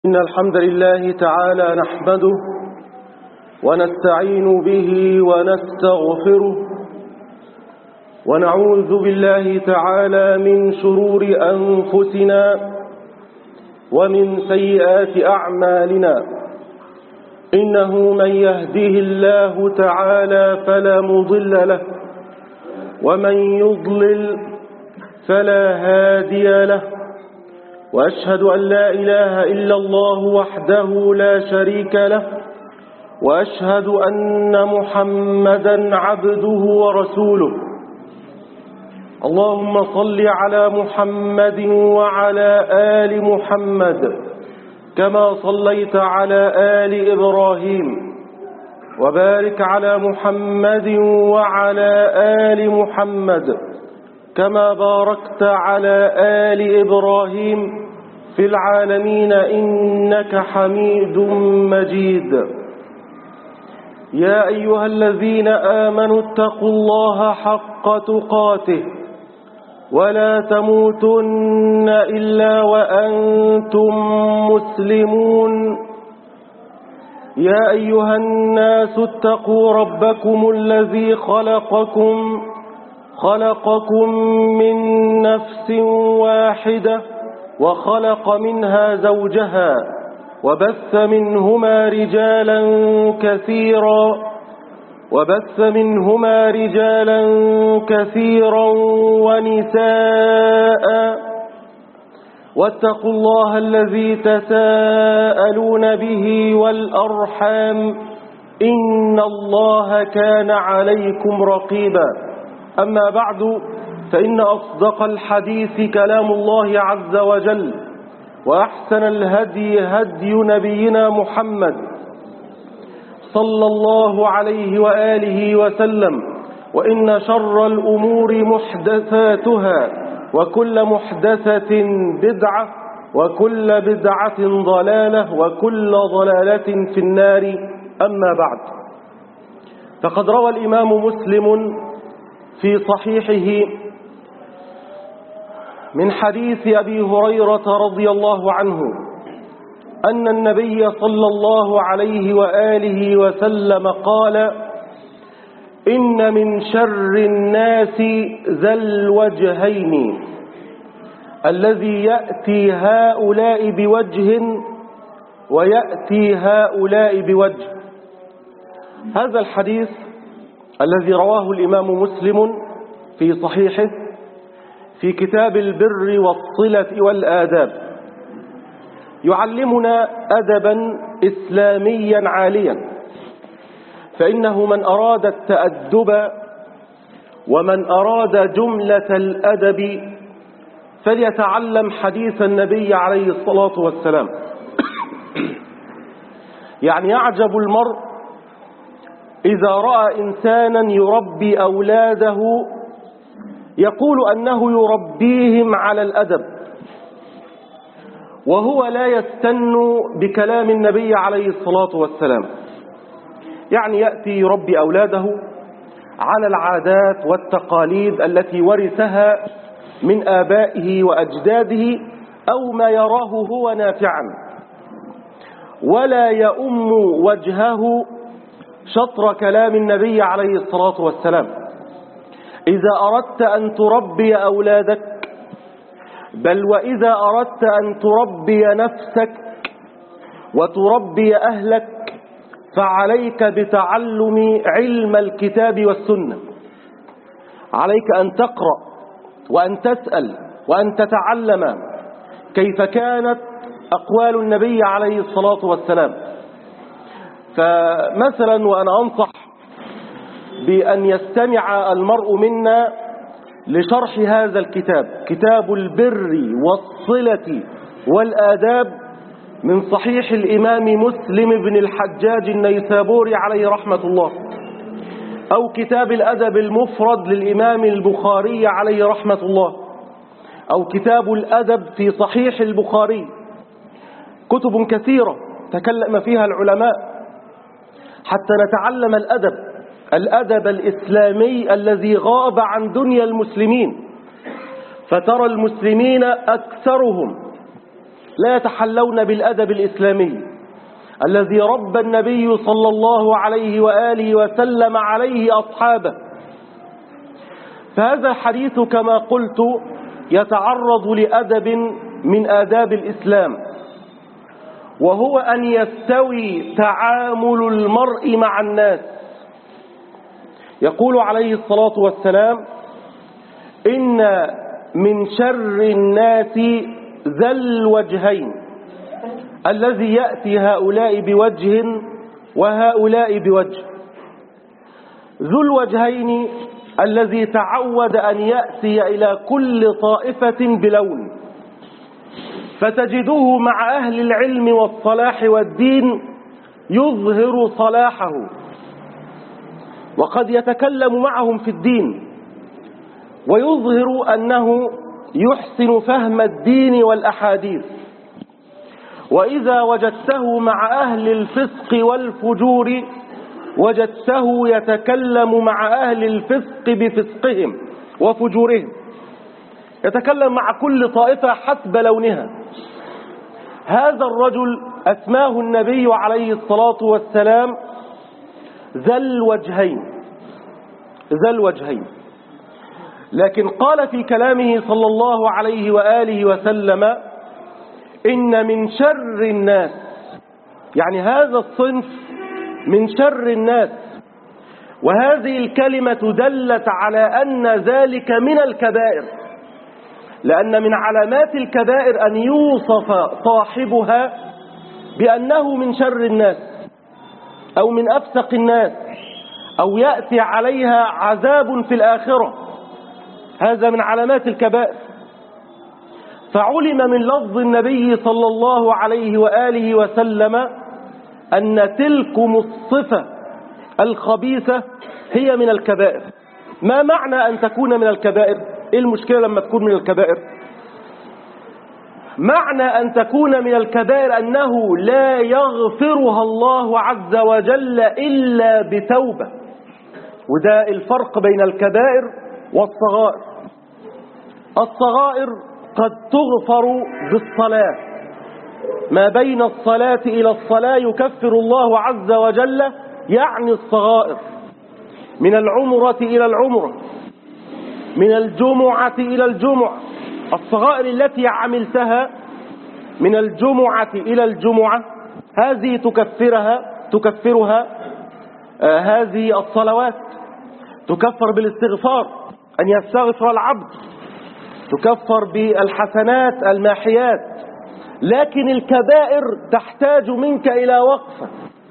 إن الحمد لله تعالى نحمده ونستعين به ونستغفره ونعوذ بالله تعالى من شرور أنفسنا ومن سيئات أعمالنا. إنه من يهده الله تعالى فلا مضل له ومن يضلل فلا هادي له، وأشهد أن لا إله إلا الله وحده لا شريك له، وأشهد أن محمدا عبده ورسوله. اللهم صل على محمد وعلى آل محمد كما صليت على آل إبراهيم، وبارك على محمد وعلى آل محمد كما باركت على آل إبراهيم في العالمين إنك حميد مجيد. يا أيها الذين آمنوا اتقوا الله حق تقاته ولا تموتن إلا وأنتم مسلمون. يا أيها الناس اتقوا ربكم الذي خلقكم من نفس واحدة وخلق منها زوجها وبث منهما رجالا كثيرا ونساء، واتقوا الله الذي تساءلون به والأرحام إن الله كان عليكم رقيبا. أما بعد، فإن أصدق الحديث كلام الله عز وجل، وأحسن الهدي هدي نبينا محمد صلى الله عليه وآله وسلم، وإن شر الأمور محدثاتها، وكل محدثة بدعة، وكل بدعة ضلالة، وكل ضلالة في النار. أما بعد، فقد روى الإمام مسلم في صحيحه من حديث أبي هريرة رضي الله عنه أن النبي صلى الله عليه وآله وسلم قال: إن من شر الناس ذا الوجهين الذي يأتي هؤلاء بوجه ويأتي هؤلاء بوجه. هذا الحديث الذي رواه الإمام مسلم في صحيحه في كتاب البر والصلة والآداب يعلمنا أدبا إسلاميا عاليا، فإنه من أراد التأدب ومن أراد جملة الأدب فليتعلم حديث النبي عليه الصلاة والسلام. يعني يعجب المرء إذا رأى إنسانا يربي أولاده يقول أنه يربيهم على الأدب، وهو لا يستن بكلام النبي عليه الصلاة والسلام. يعني يأتي يربي أولاده على العادات والتقاليد التي ورثها من آبائه وأجداده أو ما يراه هو نافعا، ولا يؤم وجهه شطر كلام النبي عليه الصلاة والسلام. إذا أردت أن تربي أولادك، بل وإذا أردت أن تربي نفسك وتربي أهلك، فعليك بتعلم علم الكتاب والسنة. عليك أن تقرأ وأن تسأل وأن تتعلم كيف كانت أقوال النبي عليه الصلاة والسلام. فمثلا، وأنا أنصح بأن يستمع المرء منا لشرح هذا الكتاب، كتاب البر والصلة والآداب، من صحيح الإمام مسلم بن الحجاج النيسابوري عليه رحمة الله، أو كتاب الأدب المفرد للإمام البخاري عليه رحمة الله، أو كتاب الأدب في صحيح البخاري. كتب كثيرة تكلم فيها العلماء حتى نتعلم الأدب الإسلامي الذي غاب عن دنيا المسلمين. فترى المسلمين أكثرهم لا يتحلون بالأدب الإسلامي الذي ربى النبي صلى الله عليه وآله وسلم عليه أصحابه. فهذا الحديث كما قلت يتعرض لأدب من آداب الإسلام، وهو أن يستوي تعامل المرء مع الناس. يقول عليه الصلاة والسلام: إن من شر الناس ذا الوجهين الذي يأتي هؤلاء بوجه وهؤلاء بوجه. ذو الوجهين الذي تعود أن يأتي إلى كل طائفة بلون، فتجده مع أهل العلم والصلاح والدين يظهر صلاحه، وقد يتكلم معهم في الدين ويظهر أنه يحسن فهم الدين والأحاديث. وإذا وجدته مع أهل الفسق والفجور وجدته يتكلم مع أهل الفسق بفسقهم وفجورهم، يتكلم مع كل طائفة حسب لونها. هذا الرجل أسماه النبي عليه الصلاة والسلام ذا الوجهين، ذا الوجهين. لكن قال في كلامه صلى الله عليه وآله وسلم: إن من شر الناس، يعني هذا الصنف من شر الناس. وهذه الكلمة دلت على أن ذلك من الكبائر، لأن من علامات الكبائر أن يوصف صاحبها بأنه من شر الناس أو من أفسق الناس أو يأتي عليها عذاب في الآخرة. هذا من علامات الكبائر. فعلم من لفظ النبي صلى الله عليه وآله وسلم أن تلكم الصفة الخبيثة هي من الكبائر. ما معنى أن تكون من الكبائر؟ إيه المشكلة لما تكون من الكبائر؟ معنى أن تكون من الكبائر أنه لا يغفرها الله عز وجل إلا بتوبة. وده الفرق بين الكبائر والصغائر. الصغائر قد تغفر بالصلاة، ما بين الصلاة إلى الصلاة يكفر الله عز وجل، يعني الصغائر، من العمرة إلى العمرة، من الجمعة إلى الجمعة. الصغائر التي عملتها من الجمعة إلى الجمعة هذه تكفرها هذه الصلوات، تكفر بالاستغفار، أن يستغفر العبد، تكفر بالحسنات الماحيات. لكن الكبائر تحتاج منك إلى وقفة،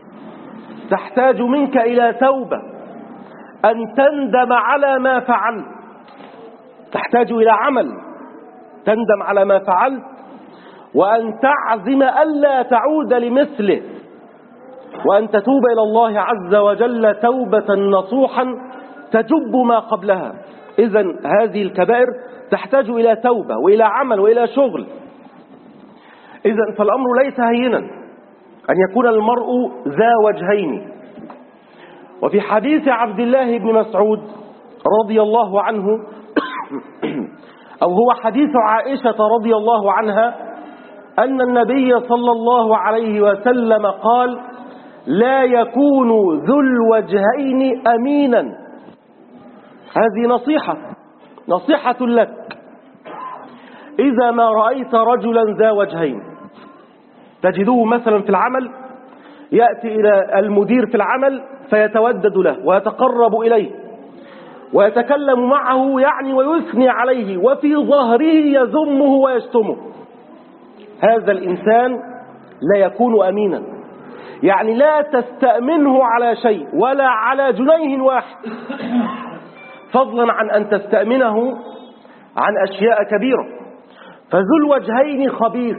تحتاج منك إلى توبة، أن تندم على ما فعلت، تحتاج إلى عمل تندم على ما فعلت، وأن تعزم ألا تعود لمثله، وأن تتوب إلى الله عز وجل توبة نصوحا تجب ما قبلها. إذن هذه الكبائر تحتاج إلى توبة وإلى عمل وإلى شغل. إذن فالأمر ليس هينا أن يكون المرء ذا وجهين. وفي حديث عبد الله بن مسعود رضي الله عنه أو هو حديث عائشة رضي الله عنها أن النبي صلى الله عليه وسلم قال: لا يكون ذو الوجهين أمينا. هذه نصيحة لك. إذا ما رأيت رجلا ذا وجهين، تجده مثلا في العمل يأتي إلى المدير في العمل فيتودد له ويتقرب إليه ويتكلم معه يعني ويثني عليه، وفي ظهره يذمه ويشتمه، هذا الإنسان لا يكون أمينا. يعني لا تستأمنه على شيء ولا على جنيه واحد، فضلا عن أن تستأمنه عن أشياء كبيرة. فذو الوجهين خبيث،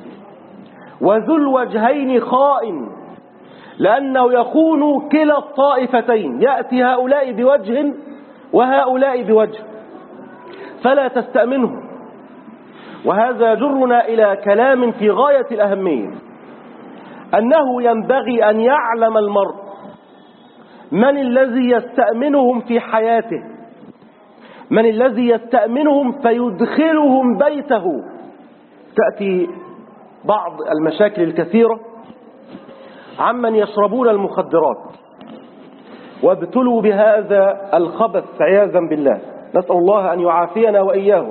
وذو الوجهين خائن، لأنه يخون كلا الطائفتين، يأتي هؤلاء بوجه وهؤلاء بوجه، فلا تستأمنه. وهذا يجرنا إلى كلام في غاية الأهمية، أنه ينبغي أن يعلم المرء من الذي يستأمنهم في حياته، من الذي يستأمنهم فيدخلهم بيته. تأتي بعض المشاكل الكثيرة عمن يشربون المخدرات وابتلوا بهذا الخبث عياذا بالله، نسأل الله أن يعافينا وإياهم.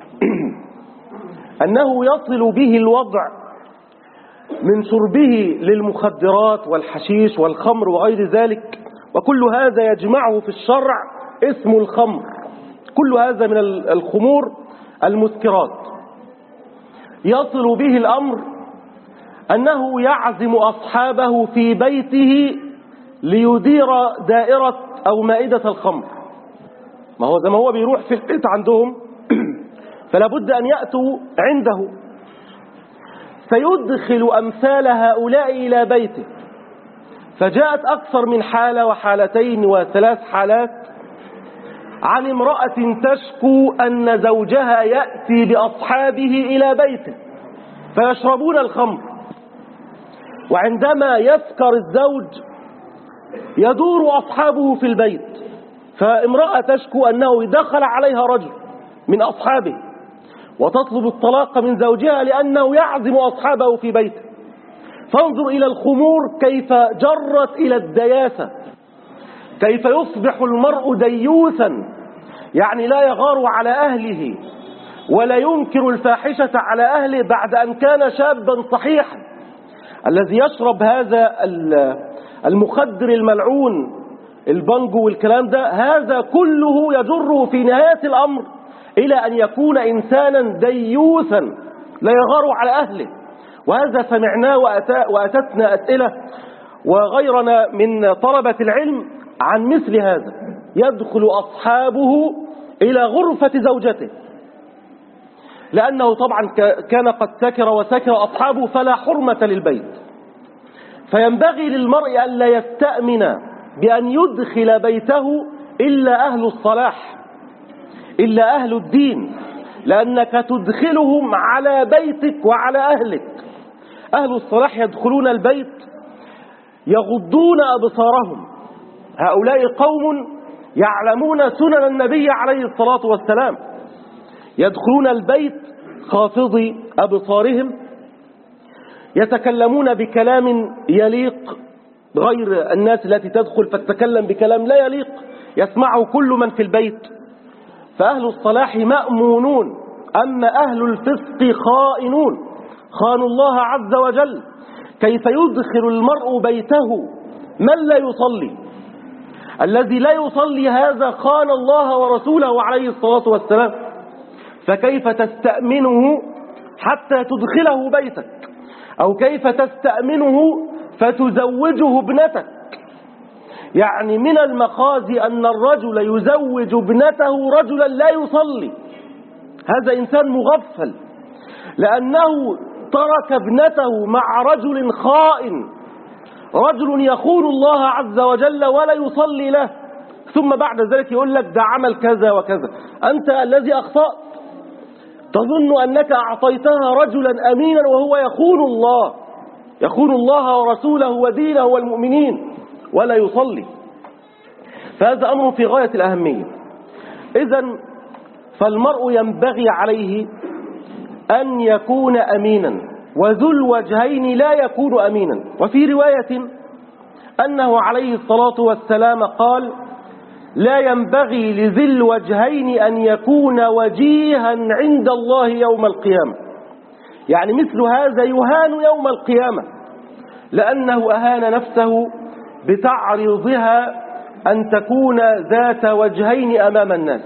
أنه يصل به الوضع من شربه للمخدرات والحشيش والخمر وغير ذلك، وكل هذا يجمعه في الشرع اسم الخمر، كل هذا من الخمور المسكرات. يصل به الأمر أنه يعزم أصحابه في بيته ليدير دائرة أو مائدة الخمر. ما هو زي ما هو بيروح في البيت عندهم فلا بد أن يأتوا عنده، فيدخل أمثال هؤلاء إلى بيته. فجاءت أكثر من حالة وحالتين وثلاث حالات عن امرأة تشكو أن زوجها يأتي بأصحابه إلى بيته فيشربون الخمر، وعندما يسكر الزوج يدور أصحابه في البيت. فامرأة تشكو أنه دخل عليها رجل من أصحابه وتطلب الطلاق من زوجها لأنه يعزم أصحابه في بيته. فانظر إلى الخمور كيف جرت إلى الدياسة، كيف يصبح المرء ديوثا، يعني لا يغار على أهله ولا ينكر الفاحشة على أهله بعد أن كان شابا صحيحا. الذي يشرب هذا المخدر الملعون البانجو والكلام ده، هذا كله يجره في نهاية الأمر إلى أن يكون إنسانا ديوثا لا يغار على أهله. وهذا سمعناه وأتتنا أسئلة وغيرنا من طلبة العلم عن مثل هذا. يدخل أصحابه إلى غرفة زوجته لأنه طبعا كان قد سكر وسكر أصحابه فلا حرمة للبيت. فينبغي للمرء ألا يستأمن بأن يدخل بيته إلا أهل الصلاح، إلا أهل الدين، لأنك تدخلهم على بيتك وعلى أهلك. أهل الصلاح يدخلون البيت يغضون أبصارهم. هؤلاء قوم يعلمون سنن النبي عليه الصلاة والسلام، يدخلون البيت خافضي أبصارهم، يتكلمون بكلام يليق، غير الناس التي تدخل فتتكلم بكلام لا يليق يسمعه كل من في البيت. فأهل الصلاح مأمونون، أما أهل الفسق خائنون، خانوا الله عز وجل. كيف يدخل المرء بيته من لا يصلي؟ الذي لا يصلي هذا خان الله ورسوله عليه الصلاة والسلام. فكيف تستأمنه حتى تدخله بيتك؟ أو كيف تستأمنه فتزوجه ابنتك؟ يعني من المخازي أن الرجل يزوج ابنته رجلا لا يصلي، هذا إنسان مغفل، لأنه ترك ابنته مع رجل خائن، رجل يخون الله عز وجل ولا يصلي له، ثم بعد ذلك يقول لك ده عمل كذا وكذا. أنت الذي أخطأت، تظن أنك أعطيتها رجلا أمينا وهو يخون الله ورسوله ودينه والمؤمنين ولا يصلي. فهذا أمر في غاية الأهمية. إذن فالمرء ينبغي عليه أن يكون أمينا، وذو الوجهين لا يكون أمينا. وفي رواية أنه عليه الصلاة والسلام قال: لا ينبغي لذي الوجهين أن يكون وجيها عند الله يوم القيامة. يعني مثل هذا يهان يوم القيامة، لأنه أهان نفسه بتعريضها أن تكون ذات وجهين أمام الناس.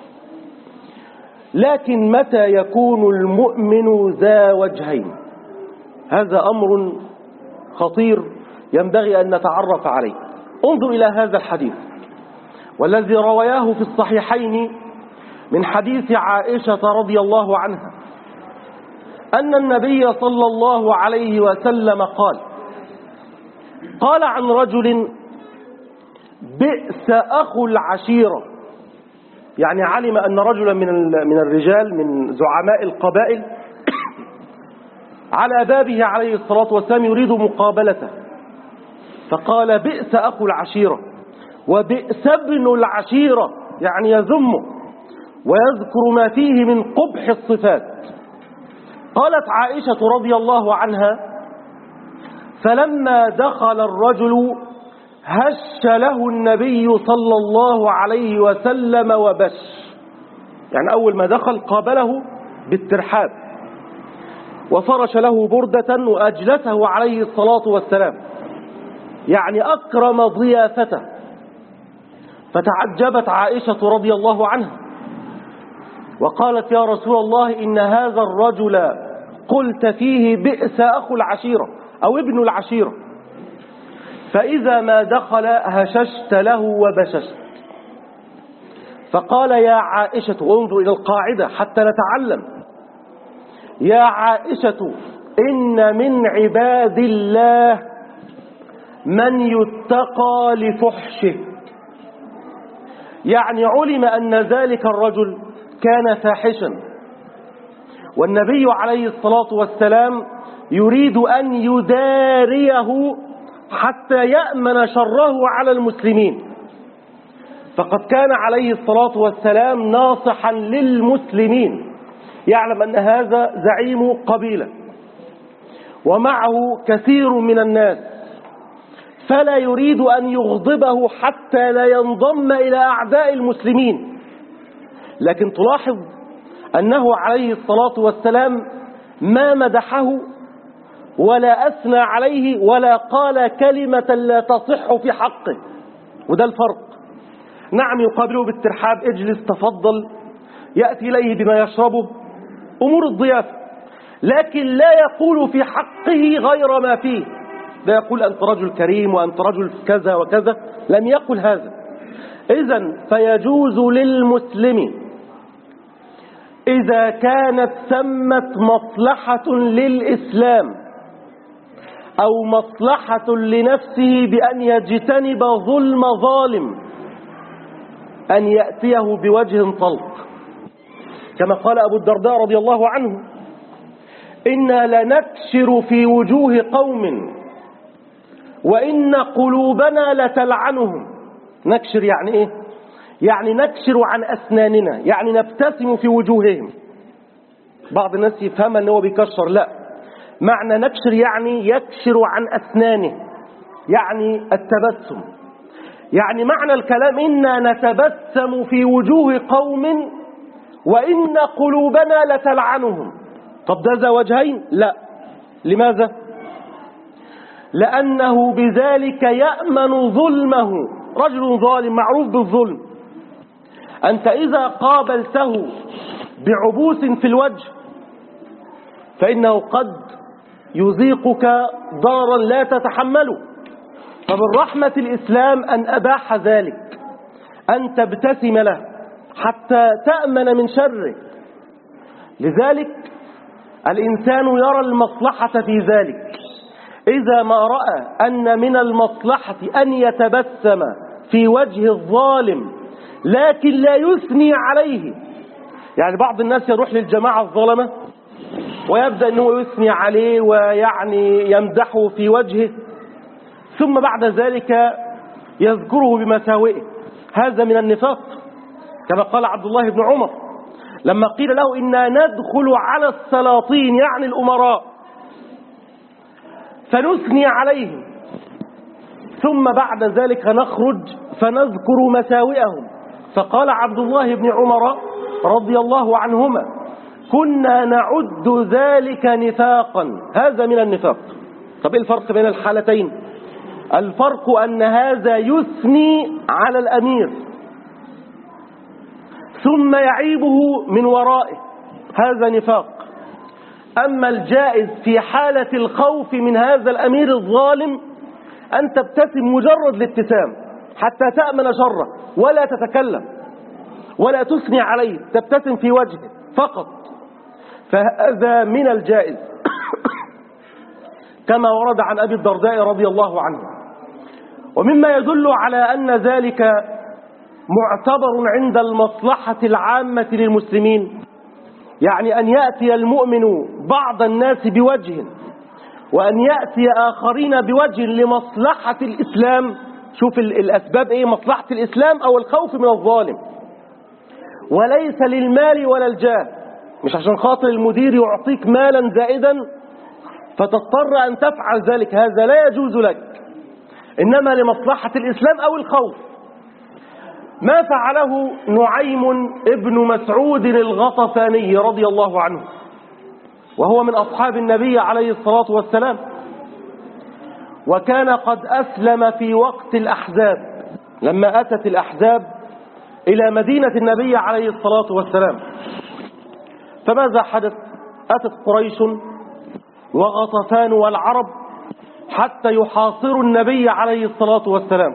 لكن متى يكون المؤمن ذا وجهين؟ هذا أمر خطير ينبغي أن نتعرف عليه. انظر إلى هذا الحديث والذي رواه في الصحيحين من حديث عائشة رضي الله عنها أن النبي صلى الله عليه وسلم قال عن رجل: بئس أخو العشيرة. يعني علم أن رجلا من الرجال من زعماء القبائل على بابه عليه الصلاة والسلام يريد مقابلته، فقال: بئس أخو العشيرة وبئس ابن العشيرة، يعني يذمه ويذكر ما فيه من قبح الصفات. قالت عائشة رضي الله عنها: فلما دخل الرجل هش له النبي صلى الله عليه وسلم وبش، يعني أول ما دخل قابله بالترحاب وفرش له بردة وأجلسه عليه الصلاة والسلام، يعني أكرم ضيافته. فتعجبت عائشة رضي الله عنها وقالت: يا رسول الله، إن هذا الرجل قلت فيه بئس أخو العشيرة أو ابن العشيرة، فإذا ما دخل هششت له وبششت. فقال: يا عائشة، انظر إلى القاعدة حتى نتعلم، يا عائشة إن من عباد الله من يتقى لفحشه، يعني علم أن ذلك الرجل كان فاحشا، والنبي عليه الصلاة والسلام يريد أن يداريه حتى يأمن شره على المسلمين. فقد كان عليه الصلاة والسلام ناصحا للمسلمين، يعلم أن هذا زعيم قبيلة ومعه كثير من الناس، فلا يريد أن يغضبه حتى لا ينضم إلى أعداء المسلمين. لكن تلاحظ أنه عليه الصلاة والسلام ما مدحه ولا أثنى عليه ولا قال كلمة لا تصح في حقه، وده الفرق. نعم، يقابله بالترحاب: اجلس، تفضل، يأتي إليه بما يشربه، أمور الضيافة، لكن لا يقول في حقه غير ما فيه. لا يقول أنت رجل كريم وأنت رجل كذا وكذا، لم يقل هذا. إذن فيجوز للمسلم إذا كانت ثمة مصلحة للإسلام أو مصلحة لنفسه بأن يجتنب ظلم ظالم أن يأتيه بوجه طلق، كما قال أبو الدرداء رضي الله عنه: إنا لنكشر في وجوه قوم وإن قلوبنا لتلعنهم. نكشر يعني إيه؟ يعني نكشر عن أسناننا، يعني نبتسم في وجوههم. بعض الناس يفهم أنه بيكشر، لا، معنى نكشر يعني يكشر عن أسنانه، يعني التبسم. يعني معنى الكلام: إنا نتبسم في وجوه قوم وإن قلوبنا لتلعنهم. طب ده ذا وجهين؟ لا. لماذا؟ لأنه بذلك يأمن ظلمه. رجل ظالم معروف بالظلم، أنت إذا قابلته بعبوس في الوجه فإنه قد يذيقك ضررا لا تتحمله. فمن رحمة الإسلام أن أباح ذلك، أن تبتسم له حتى تأمن من شره. لذلك الإنسان يرى المصلحة في ذلك. إذا ما رأى أن من المصلحة أن يتبسم في وجه الظالم لكن لا يثني عليه، يعني بعض الناس يروح للجماعة الظلمة ويبدأ أنه يثني عليه ويعني يمدحه في وجهه، ثم بعد ذلك يذكره بمساوئه. هذا من النفاق، كما قال عبد الله بن عمر لما قيل له: إنا ندخل على السلاطين، يعني الأمراء، فنثني عليهم ثم بعد ذلك نخرج فنذكر مساوئهم. فقال عبد الله بن عمر رضي الله عنهما: كنا نعد ذلك نفاقا. هذا من النفاق. طب إيه الفرق بين الحالتين؟ الفرق أن هذا يثني على الأمير ثم يعيبه من ورائه، هذا نفاق. أما الجائز في حالة الخوف من هذا الأمير الظالم أن تبتسم مجرد الابتسام حتى تأمن شره، ولا تتكلم ولا تثني عليه، تبتسم في وجهه فقط، فهذا من الجائز كما ورد عن أبي الدرداء رضي الله عنه. ومما يدل على أن ذلك معتبر عند المصلحة العامة للمسلمين، يعني أن يأتي المؤمن بعض الناس بوجه وأن يأتي آخرين بوجه لمصلحة الإسلام. شوف الأسباب إيه؟ مصلحة الإسلام أو الخوف من الظالم، وليس للمال ولا الجاه. مش عشان خاطر المدير يعطيك مالا زائدا فتضطر أن تفعل ذلك، هذا لا يجوز لك، إنما لمصلحة الإسلام أو الخوف. ما فعله نعيم ابن مسعود الغطفاني رضي الله عنه، وهو من أصحاب النبي عليه الصلاة والسلام، وكان قد أسلم في وقت الأحزاب، لما أتت الأحزاب إلى مدينة النبي عليه الصلاة والسلام. فماذا حدث؟ أتت قريش وغطفان والعرب حتى يحاصروا النبي عليه الصلاة والسلام،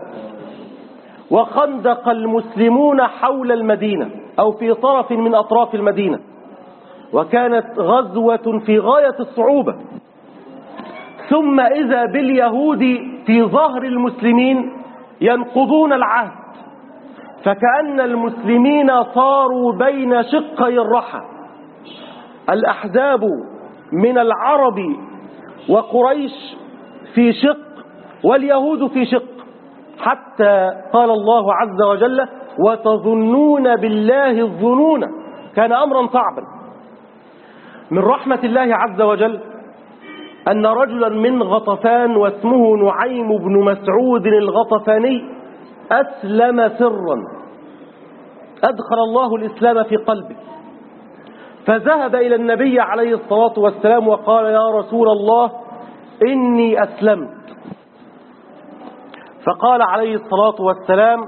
وخندق المسلمون حول المدينة أو في طرف من أطراف المدينة، وكانت غزوة في غاية الصعوبة. ثم إذا باليهود في ظهر المسلمين ينقضون العهد، فكأن المسلمين صاروا بين شقي الرحى، الأحزاب من العرب وقريش في شق واليهود في شق، حتى قال الله عز وجل وتظنون بالله الظنون، كان أمرا صعبا. من رحمة الله عز وجل أن رجلا من غطفان واسمه نعيم بن مسعود الغطفاني أسلم سرا، أدخل الله الإسلام في قلبه، فذهب إلى النبي عليه الصلاة والسلام وقال يا رسول الله إني أسلمت. فقال عليه الصلاة والسلام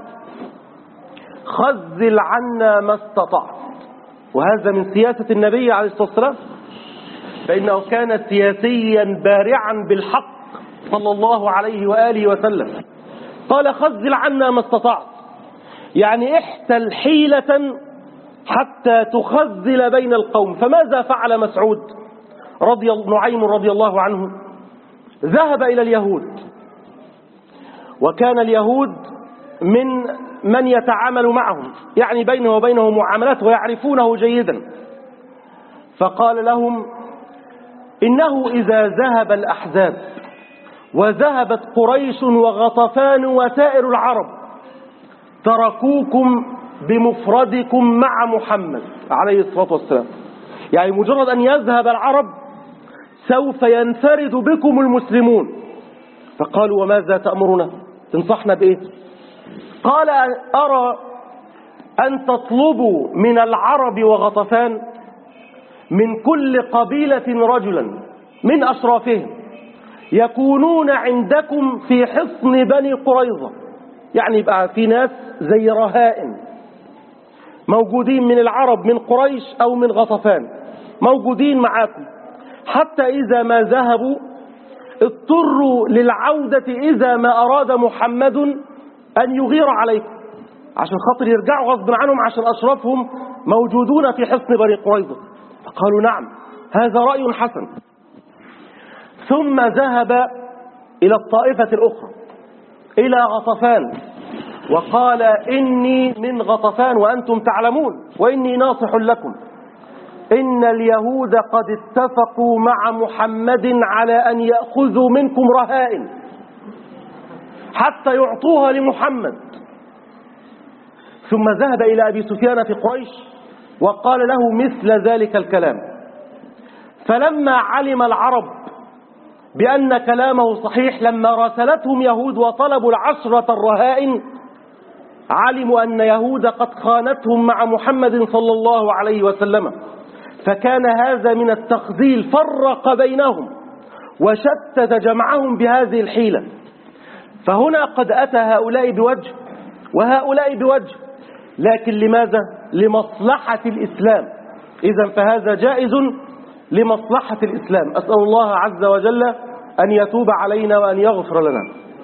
خذل عنا ما استطعت، وهذا من سياسة النبي عليه الصلاة والسلام، فإنه كان سياسيا بارعا بالحق صلى الله عليه وآله وسلم. قال خذل عنا ما استطعت، يعني احتل حيلة حتى تخذل بين القوم. فماذا فعل مسعود نعيم رضي الله عنه؟ ذهب إلى اليهود، وكان اليهود من يتعامل معهم، يعني بينه وبينه معاملات ويعرفونه جيدا. فقال لهم إنه إذا ذهب الأحزاب وذهبت قريش وغطفان وسائر العرب تركوكم بمفردكم مع محمد عليه الصلاة والسلام، يعني مجرد أن يذهب العرب سوف ينفرد بكم المسلمون. فقالوا وماذا تأمرنا؟ تنصحنا بإيه؟ قال أرى أن تطلبوا من العرب وغطفان من كل قبيلة رجلا من أشرافهم يكونون عندكم في حصن بني قريظة، يعني يبقى في ناس زي رهائن موجودين من العرب من قريش أو من غطفان موجودين معاكم، حتى إذا ما ذهبوا اضطروا للعودة إذا ما أراد محمد أن يغير عليكم، عشان خاطر يرجعوا غصب عنهم عشان أشرافهم موجودون في حصن بني قريظة. فقالوا نعم هذا رأي حسن. ثم ذهب إلى الطائفة الأخرى إلى غطفان وقال إني من غطفان وأنتم تعلمون وإني ناصح لكم، إن اليهود قد اتفقوا مع محمد على أن يأخذوا منكم رهائن حتى يعطوها لمحمد. ثم ذهب إلى أبي سفيان في قريش وقال له مثل ذلك الكلام. فلما علم العرب بأن كلامه صحيح، لما راسلتهم يهود وطلبوا 10 الرهائن، علموا أن يهود قد خانتهم مع محمد صلى الله عليه وسلم، فكان هذا من التخذيل، فرق بينهم وشتت جمعهم بهذه الحيلة. فهنا قد أتى هؤلاء بوجه وهؤلاء بوجه، لكن لماذا؟ لمصلحة الإسلام. إذن فهذا جائز لمصلحة الإسلام. أسأل الله عز وجل أن يتوب علينا وأن يغفر لنا.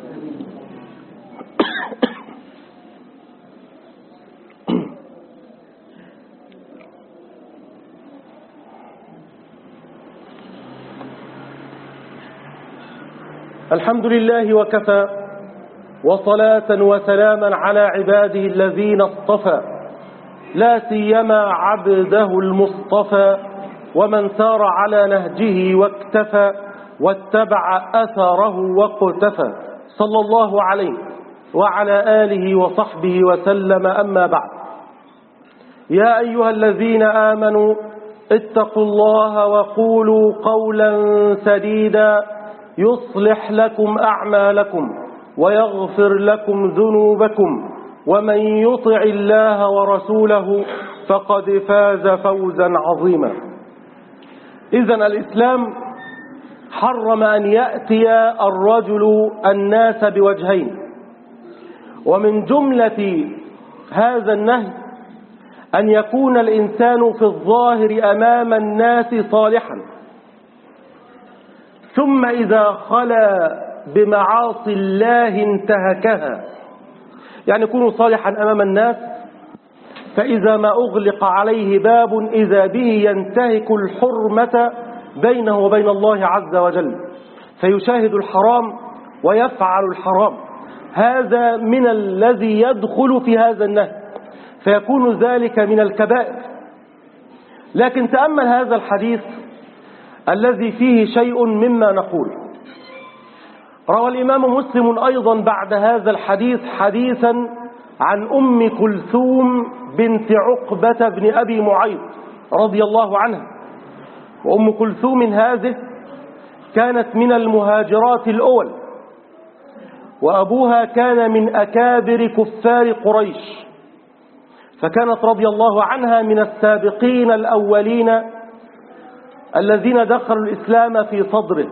الحمد لله وكفى، وصلاة وسلاما على عباده الذين اصطفى، لا سيما عبده المصطفى، ومن سار على نهجه واكتفى واتبع أثره واقتفى، صلى الله عليه وعلى آله وصحبه وسلم. أما بعد، يا أيها الذين آمنوا اتقوا الله وقولوا قولا سديدا يصلح لكم أعمالكم ويغفر لكم ذنوبكم ومن يطع الله ورسوله فقد فاز فوزا عظيما. إذن الإسلام حرم أن يأتي الرجل الناس بوجهين، ومن جملة هذا النهي أن يكون الإنسان في الظاهر أمام الناس صالحا، ثم إذا خلا بمعاصي الله انتهكها، يعني يكون صالحا أمام الناس، فإذا ما أغلق عليه باب إذا به ينتهك الحرمة بينه وبين الله عز وجل، فيشاهد الحرام ويفعل الحرام. هذا من الذي يدخل في هذا النهي، فيكون ذلك من الكبائر. لكن تأمل هذا الحديث الذي فيه شيء مما نقول. روى الإمام مسلم أيضا بعد هذا الحديث حديثا عن أم كلثوم بنت عقبة بن أبي معيط رضي الله عنها. وأم كلثوم هذه كانت من المهاجرات الأول، وأبوها كان من أكابر كفار قريش، فكانت رضي الله عنها من السابقين الأولين الذين دخلوا الإسلام في صدره.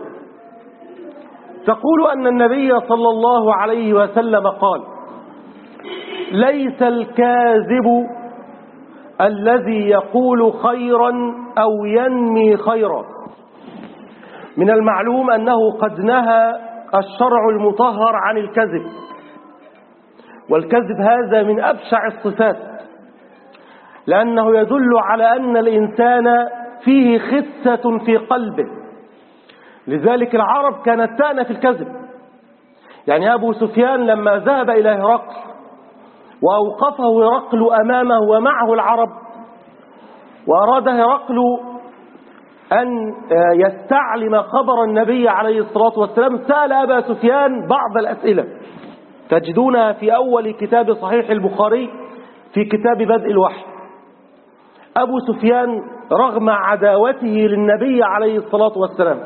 تقول أن النبي صلى الله عليه وسلم قال: ليس الكاذب الذي يقول خيرا أو ينمي خيرا. من المعلوم أنه قد نهى الشرع المطهر عن الكذب، والكذب هذا من أبشع الصفات، لأنه يدل على أن الإنسان فيه خسة في قلبه. لذلك العرب كانت تأنف الكذب. يعني أبو سفيان لما ذهب إلى هرقل وأوقفه هرقل أمامه ومعه العرب، وأراد هرقل أن يستعلم خبر النبي عليه الصلاة والسلام، سأل أبا سفيان بعض الأسئلة تجدونها في أول كتاب صحيح البخاري في كتاب بدء الوحي. أبو سفيان رغم عداوته للنبي عليه الصلاة والسلام،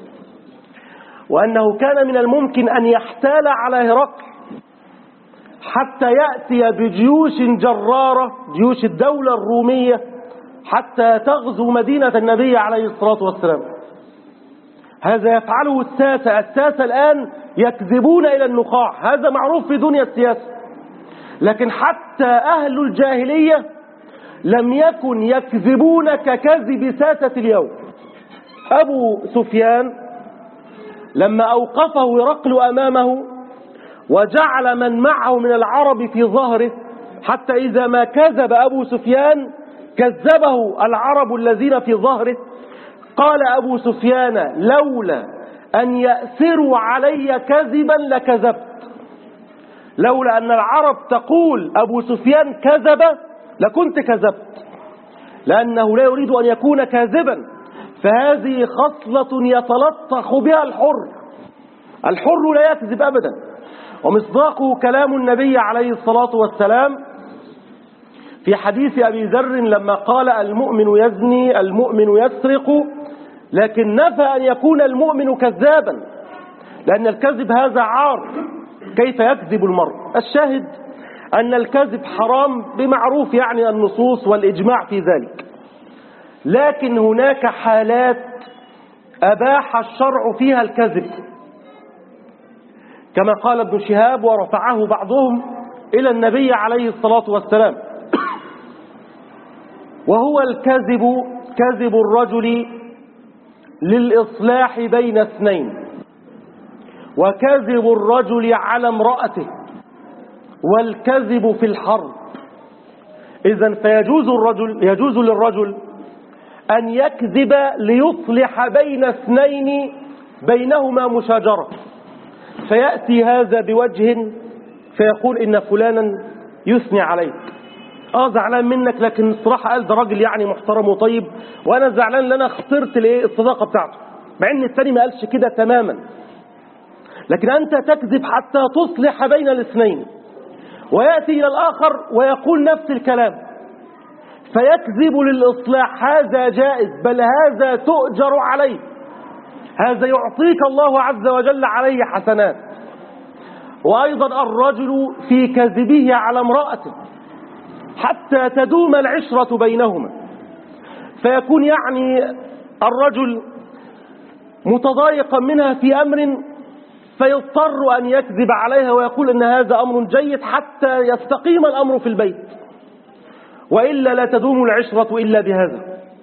وأنه كان من الممكن أن يحتال على هرقل حتى يأتي بجيوش جرارة، جيوش الدولة الرومية، حتى تغزو مدينة النبي عليه الصلاة والسلام. هذا يفعله الساسة الآن يكذبون إلى النخاع، هذا معروف في دنيا السياسة. لكن حتى أهل الجاهلية لم يكن يكذبون ككذب ساسة اليوم. أبو سفيان لما أوقفه هرقل أمامه وجعل من معه من العرب في ظهره، حتى إذا ما كذب أبو سفيان كذبه العرب الذين في ظهره، قال أبو سفيان: لولا أن يأسروا علي كذبا لكذبت. لولا أن العرب تقول أبو سفيان كذب لكنت كذبت، لأنه لا يريد أن يكون كاذبا، فهذه خصلة يتلطخ بها الحر. الحر لا يكذب أبدا. ومصداقه كلام النبي عليه الصلاة والسلام في حديث أبي ذر لما قال: المؤمن يزني، المؤمن يسرق، لكن نفى أن يكون المؤمن كذابا، لأن الكذب هذا عار. كيف يكذب المرء؟ الشاهد أن الكذب حرام بمعروف، يعني النصوص والإجماع في ذلك. لكن هناك حالات أباح الشرع فيها الكذب، كما قال ابن شهاب ورفعه بعضهم إلى النبي عليه الصلاة والسلام، وهو الكذب كذب الرجل للإصلاح بين اثنين، وكذب الرجل على امرأته، والكذب في الحرب. إذن يجوز للرجل أن يكذب ليصلح بين اثنين بينهما مشاجرة، فيأتي هذا بوجه فيقول إن فلانا يثني عليك، زعلان منك، لكن الصراحة قال ده راجل يعني محترم وطيب، وأنا زعلان لأنا خسرت الصداقة بتاعته، مع إن الثاني ما قالش كده تماما. لكن أنت تكذب حتى تصلح بين الاثنين، ويأتي إلى الآخر ويقول نفس الكلام، فيكذب للإصلاح، هذا جائز، بل هذا تؤجر عليه، هذا يعطيك الله عز وجل عليه حسنات. وأيضا الرجل في كذبه على امرأته حتى تدوم العشرة بينهما، فيكون يعني الرجل متضايقا منها في أمر فيضطر أن يكذب عليها ويقول أن هذا أمر جيد حتى يستقيم الأمر في البيت، وإلا لا تدوم العشرة إلا بهذا.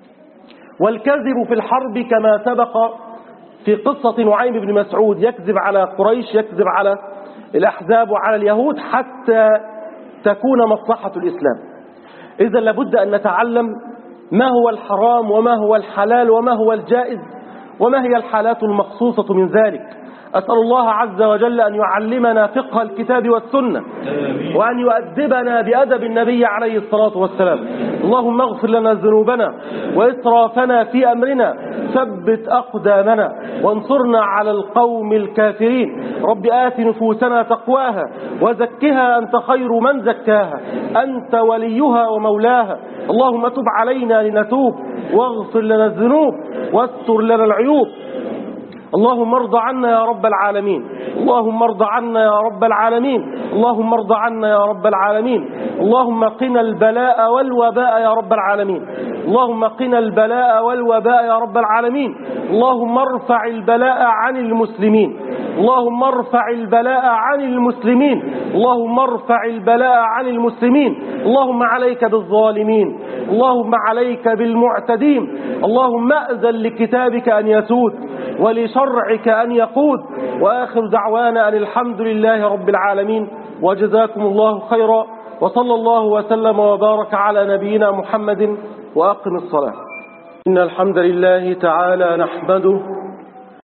والكذب في الحرب كما سبق في قصة نعيم بن مسعود، يكذب على قريش، يكذب على الأحزاب وعلى اليهود حتى تكون مصلحة الإسلام. إذا لابد أن نتعلم ما هو الحرام وما هو الحلال وما هو الجائز وما هي الحالات المخصوصة من ذلك. أسأل الله عز وجل أن يعلمنا فقه الكتاب والسنة، وأن يؤدبنا بأدب النبي عليه الصلاة والسلام. اللهم اغفر لنا ذنوبنا وإسرافنا في أمرنا، ثبت أقدامنا وانصرنا على القوم الكافرين. رب آت نفوسنا تقواها وزكها أنت خير من زكاها، أنت وليها ومولاها. اللهم تب علينا لنتوب، واغفر لنا الذنوب واستر لنا العيوب. اللهم ارض عنا يا رب العالمين، اللهم ارض عنا يا رب العالمين، اللهم ارض عنا يا رب العالمين. اللهم قنا البلاء والوباء يا رب العالمين، اللهم قنا البلاء والوباء يا رب العالمين. اللهم ارفع البلاء عن المسلمين، اللهم ارفع البلاء عن المسلمين، اللهم ارفع البلاء عن المسلمين. اللهم عليك بالظالمين، اللهم عليك بالمعتدين. اللهم أذن لكتابك أن يسود ولشرعك أن يقود. وآخر دعوانا أن الحمد لله رب العالمين، وجزاكم الله خيرا، وصلى الله وسلم وبارك على نبينا محمد، وأقم الصلاة. إن الحمد لله تعالى نحمده